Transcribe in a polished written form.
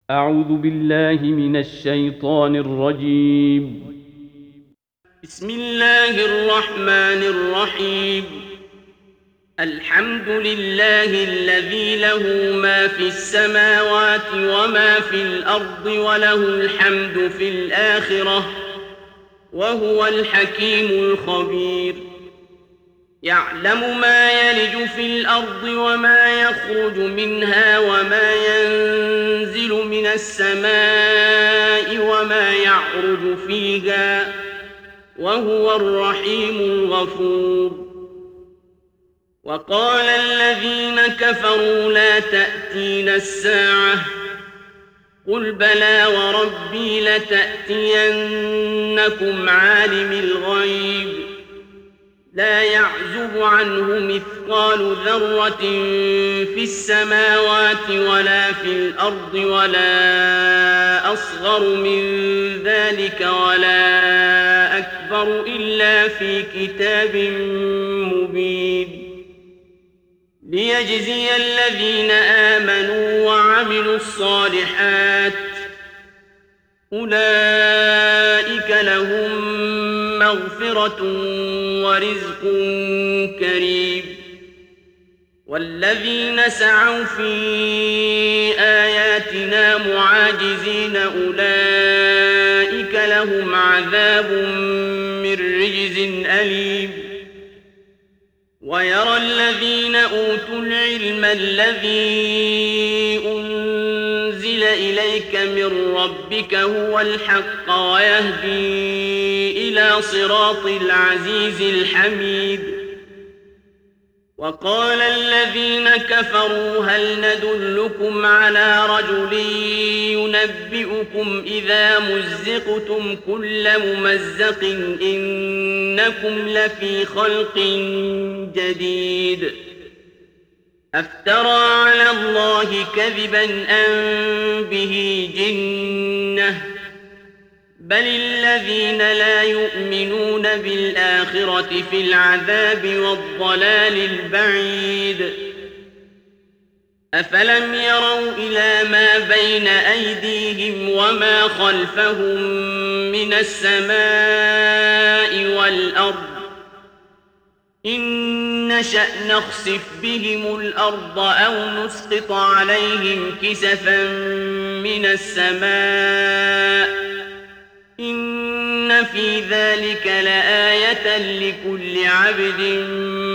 أعوذ بالله من الشيطان الرجيم. بسم الله الرحمن الرحيم. الحمد لله الذي له ما في السماوات وما في الأرض وله الحمد في الآخرة وهو الحكيم الخبير. يعلم ما يلج في الأرض وما يخرج منها وما ينزل من السماء وما يعرج فيها وهو الرحيم الغفور. وقال الذين كفروا لا تأتينا الساعة قل بلى وربي لتأتينكم عالم الغيب لا يعزب عنه مثقال ذرة في السماوات ولا في الأرض ولا أصغر من ذلك ولا أكبر إلا في كتاب مبين. ليجزي الذين آمنوا وعملوا الصالحات أولئك لهم مغفرة ورزق كريم. والذين سعوا في آياتنا معاجزين أولئك لهم عذاب من رجز أليم. ويرى الذين أوتوا العلم الذي أنزل إليك من ربك هو الحق ويهدي إلى صراط العزيز الحميد. وقال الذين كفروا هل ندلكم على رجل ينبئكم إذا مزقتم كل ممزق إنكم لفي خلق جديد. أفترى على الله كذبا أم به جنة بل الذين لا يؤمنون بالآخرة في العذاب والضلال البعيد. أفلم يروا إلى ما بين أيديهم وما خلفهم من السماء والأرض إن نشأ نخسف بهم الأرض أو نسقط عليهم كسفا من السماء إن في ذلك لآية لكل عبد